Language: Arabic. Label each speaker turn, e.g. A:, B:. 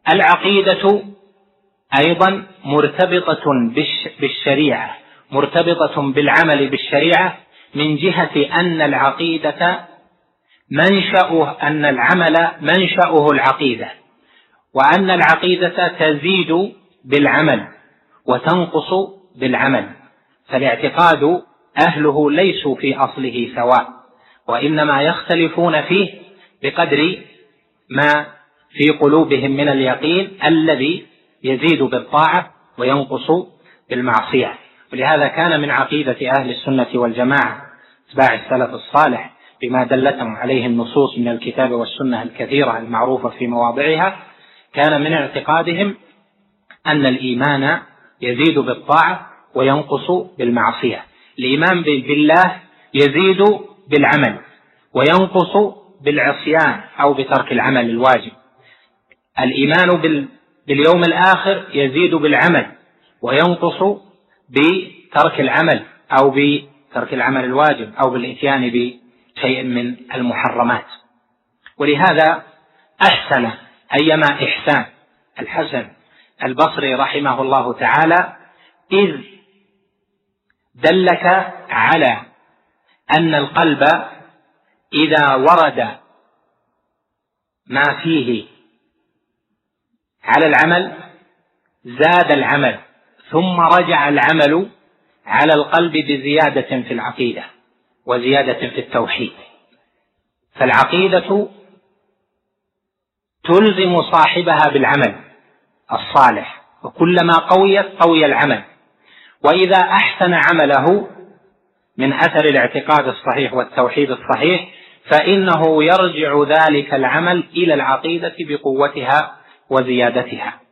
A: العقيدة أيضا مرتبطة بالشريعة، مرتبطة بالعمل بالشريعة، من جهة أن العقيدة أن العمل منشأه العقيدة، وأن العقيدة تزيد بالعمل وتنقص بالعمل، فالاعتقاد أهله ليسوا في أصله سواء، وإنما يختلفون فيه بقدر ما في قلوبهم من اليقين الذي يزيد بالطاعة وينقص بالمعصية. ولهذا كان من عقيدة أهل السنة والجماعة اتباع السلف الصالح بما دلتهم عليه النصوص من الكتاب والسنة الكثيرة المعروفة في مواضعها، كان من اعتقادهم أن الإيمان يزيد بالطاعة وينقص بالمعصية. الإيمان بالله يزيد بالعمل وينقص بالعصيان أو بترك العمل الواجب. الإيمان باليوم الآخر يزيد بالعمل وينقص بترك العمل أو بترك العمل الواجب أو بالإتيان بشيء من المحرمات. ولهذا أحسن أيما إحسان الحسن البصري رحمه الله تعالى إذ دلك على أن القلب إذا ورد ما فيه على العمل زاد العمل، ثم رجع العمل على القلب بزيادة في العقيدة وزيادة في التوحيد. فالعقيدة تلزم صاحبها بالعمل الصالح، وكلما قويت قوي العمل، وإذا أحسن عمله من أثر الاعتقاد الصحيح والتوحيد الصحيح فإنه يرجع ذلك العمل إلى العقيدة بقوتها وزيادتها.